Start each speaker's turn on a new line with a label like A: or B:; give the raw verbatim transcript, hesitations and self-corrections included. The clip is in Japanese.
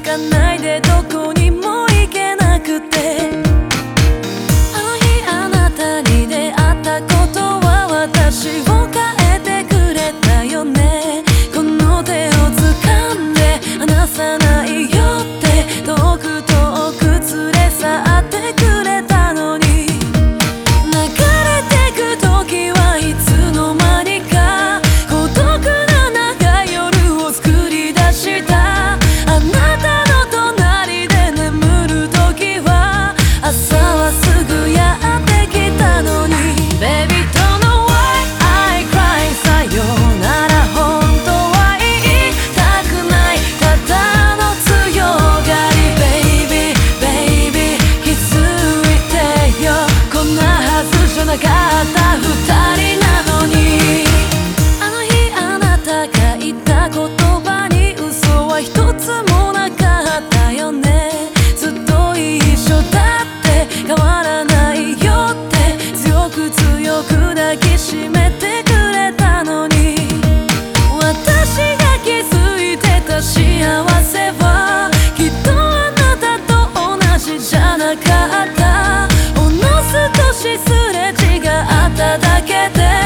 A: かないでどこにも行けなくて、あの日あなたに出会ったことは私を変えてくれたよね。この手を掴んで離さないよって遠く遠く連れ去ってくれたのに、流れてく時はいつの間にか孤独な長い夜を作り出した。あなたの隣で眠る時は朝はすぐやってきたのに、 Baby don't know why I cry さよなら本当は言いたくない、ただの強がり Baby baby 気づいてよ、こんなはずじゃなかった二人なのに。あの日あなたが言った言葉に嘘は一つもなかったよね。ずっと一緒だって変わらないよって強く強く抱きしめてくれたのに、私が気づいてた幸せはきっとあなたと同じじゃなかった。ほんの少しすれ違っただけで